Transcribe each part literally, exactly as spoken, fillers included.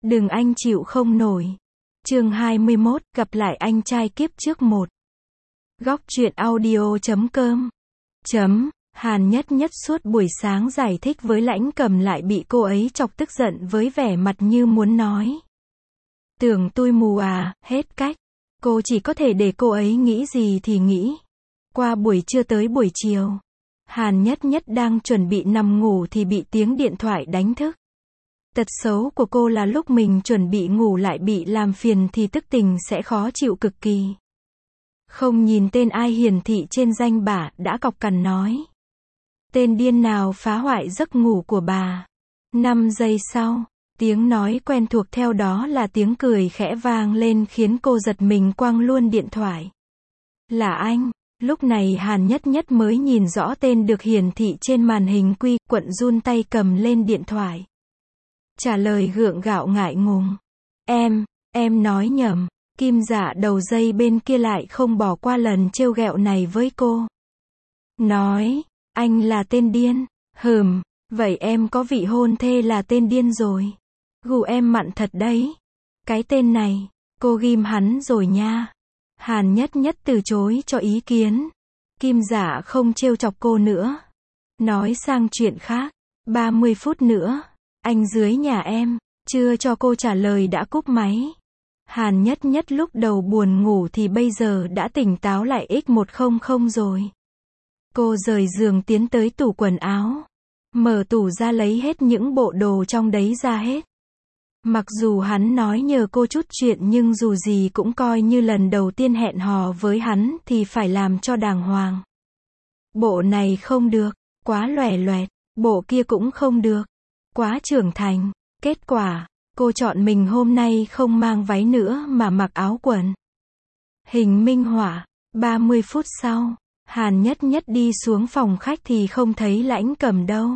Đừng anh chịu không nổi. Chương hai mươi mốt, gặp lại anh trai kiếp trước một. Góc truyện audio chấm com. Chấm, Hàn Nhất Nhất suốt buổi sáng giải thích với Lãnh Cầm lại bị cô ấy chọc tức giận với vẻ mặt như muốn nói. Tưởng tôi mù à, hết cách. Cô chỉ có thể để cô ấy nghĩ gì thì nghĩ. Qua buổi trưa tới buổi chiều, Hàn Nhất Nhất đang chuẩn bị nằm ngủ thì bị tiếng điện thoại đánh thức. Tật xấu của cô là lúc mình chuẩn bị ngủ lại bị làm phiền thì tức tình sẽ khó chịu cực kỳ. Không nhìn tên ai hiển thị trên danh bạ, đã cọc cằn nói. Tên điên nào phá hoại giấc ngủ của bà. Năm giây sau, tiếng nói quen thuộc theo đó là tiếng cười khẽ vang lên khiến cô giật mình quăng luôn điện thoại. Là anh. Lúc này Hàn Nhất Nhất mới nhìn rõ tên được hiển thị trên màn hình quy, quận run tay cầm lên điện thoại. Trả lời gượng gạo ngại ngùng. Em, em nói nhầm. Kim Dạ đầu dây bên kia lại không bỏ qua lần trêu ghẹo này với cô. Nói, anh là tên điên. Hừm, vậy em có vị hôn thê là tên điên rồi. Gù em mặn thật đấy. Cái tên này, cô ghim hắn rồi nha. Hàn Nhất Nhất từ chối cho ý kiến. Kim Dạ không trêu chọc cô nữa. Nói sang chuyện khác. ba mươi phút nữa, anh dưới nhà em. Chưa cho cô trả lời đã cúp máy. Hàn Nhất Nhất lúc đầu buồn ngủ thì bây giờ đã tỉnh táo lại x một trăm rồi. Cô rời giường tiến tới tủ quần áo. Mở tủ ra lấy hết những bộ đồ trong đấy ra hết. Mặc dù hắn nói nhờ cô chút chuyện nhưng dù gì cũng coi như lần đầu tiên hẹn hò với hắn thì phải làm cho đàng hoàng. Bộ này không được, quá loẻ loẹt. Bộ kia cũng không được, quá trưởng thành. Kết quả, cô chọn mình hôm nay không mang váy nữa mà mặc áo quần. Hình minh họa. ba mươi phút sau, Hàn Nhất Nhất đi xuống phòng khách thì không thấy Lãnh Cầm đâu.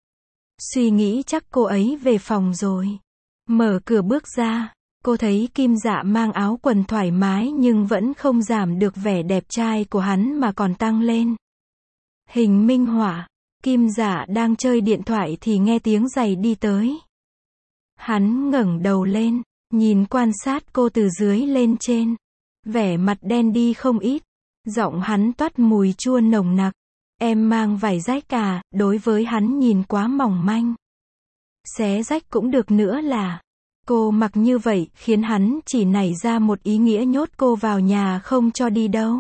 Suy nghĩ chắc cô ấy về phòng rồi. Mở cửa bước ra, cô thấy Kim Dạ mang áo quần thoải mái nhưng vẫn không giảm được vẻ đẹp trai của hắn mà còn tăng lên. Hình minh họa. Kim Dạ đang chơi điện thoại thì nghe tiếng giày đi tới. Hắn ngẩng đầu lên, nhìn quan sát cô từ dưới lên trên. Vẻ mặt đen đi không ít. Giọng hắn toát mùi chua nồng nặc. Em mang vải rách à, đối với hắn nhìn quá mỏng manh. Xé rách cũng được nữa là. Cô mặc như vậy khiến hắn chỉ nảy ra một ý nghĩa nhốt cô vào nhà không cho đi đâu.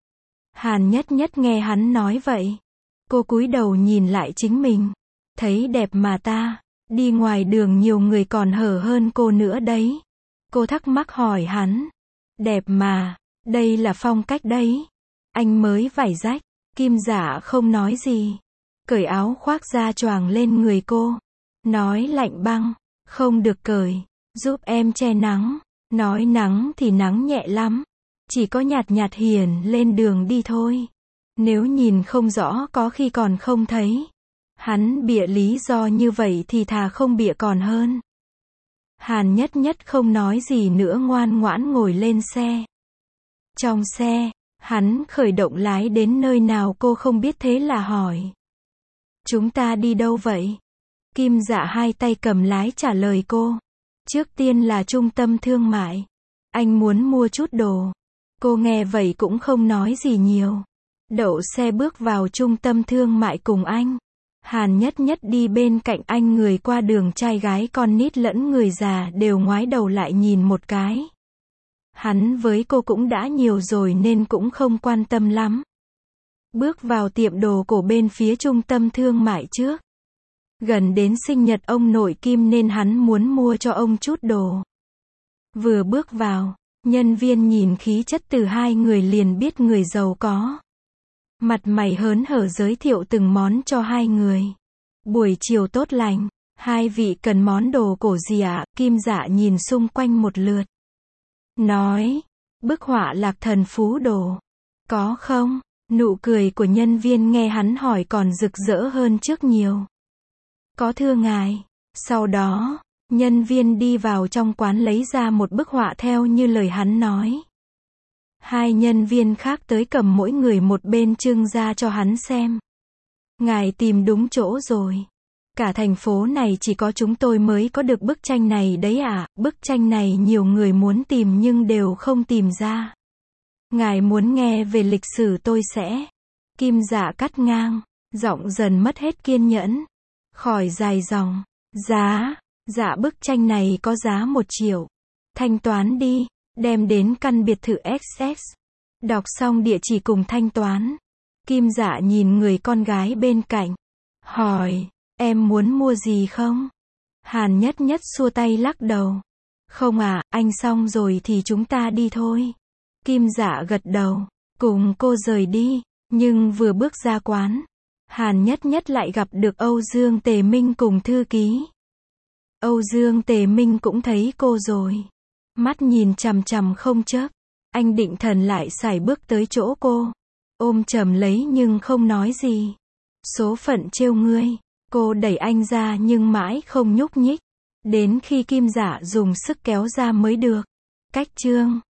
Hàn Nhất Nhất nghe hắn nói vậy. Cô cúi đầu nhìn lại chính mình. Thấy đẹp mà ta. Đi ngoài đường nhiều người còn hở hơn cô nữa đấy. Cô thắc mắc hỏi hắn. Đẹp mà, đây là phong cách đấy. Anh mới vải rách. Kim Dạ không nói gì. Cởi áo khoác ra choàng lên người cô. Nói lạnh băng. Không được cởi. Giúp em che nắng. Nói nắng thì nắng nhẹ lắm. Chỉ có nhạt nhạt hiển lên đường đi thôi. Nếu nhìn không rõ có khi còn không thấy. Hắn bịa lý do như vậy thì thà không bịa còn hơn. Hàn Nhất Nhất không nói gì nữa ngoan ngoãn ngồi lên xe. Trong xe, hắn khởi động lái đến nơi nào cô không biết thế là hỏi. Chúng ta đi đâu vậy? Kim Dạ hai tay cầm lái trả lời cô. Trước tiên là trung tâm thương mại. Anh muốn mua chút đồ. Cô nghe vậy cũng không nói gì nhiều. Đậu xe bước vào trung tâm thương mại cùng anh. Hàn Nhất Nhất đi bên cạnh anh, người qua đường trai gái con nít lẫn người già đều ngoái đầu lại nhìn một cái. Hắn với cô cũng đã nhiều rồi nên cũng không quan tâm lắm. Bước vào tiệm đồ cổ bên phía trung tâm thương mại trước. Gần đến sinh nhật ông nội Kim nên hắn muốn mua cho ông chút đồ. Vừa bước vào, nhân viên nhìn khí chất từ hai người liền biết người giàu có. Mặt mày hớn hở giới thiệu từng món cho hai người. Buổi chiều tốt lành, hai vị cần món đồ cổ gì ạ? Kim Dạ nhìn xung quanh một lượt. Nói, bức họa Lạc Thần Phú đồ. Có không? Nụ cười của nhân viên nghe hắn hỏi còn rực rỡ hơn trước nhiều. Có thưa ngài. Sau đó, nhân viên đi vào trong quán lấy ra một bức họa theo như lời hắn nói. Hai nhân viên khác tới cầm mỗi người một bên trưng ra cho hắn xem. Ngài tìm đúng chỗ rồi. Cả thành phố này chỉ có chúng tôi mới có được bức tranh này đấy ạ, bức tranh này nhiều người muốn tìm nhưng đều không tìm ra. Ngài muốn nghe về lịch sử tôi sẽ. Kim Dạ cắt ngang, giọng dần mất hết kiên nhẫn. Khỏi dài dòng. Giá, dạ bức tranh này có giá một triệu. Thanh toán đi, đem đến căn biệt thự ích ích. Đọc xong địa chỉ cùng thanh toán. Kim Dạ nhìn người con gái bên cạnh. Hỏi, em muốn mua gì không? Hàn Nhất Nhất xua tay lắc đầu. Không à, anh xong rồi thì chúng ta đi thôi. Kim Dạ gật đầu, cùng cô rời đi, nhưng vừa bước ra quán, Hàn Nhất Nhất lại gặp được Âu Dương Tề Minh cùng thư ký. Âu Dương Tề Minh cũng thấy cô rồi. Mắt nhìn chằm chằm không chớp. Anh định thần lại sải bước tới chỗ cô. Ôm chầm lấy nhưng không nói gì. Số phận trêu ngươi. Cô đẩy anh ra nhưng mãi không nhúc nhích. Đến khi Kim Dạ dùng sức kéo ra mới được. Cách chương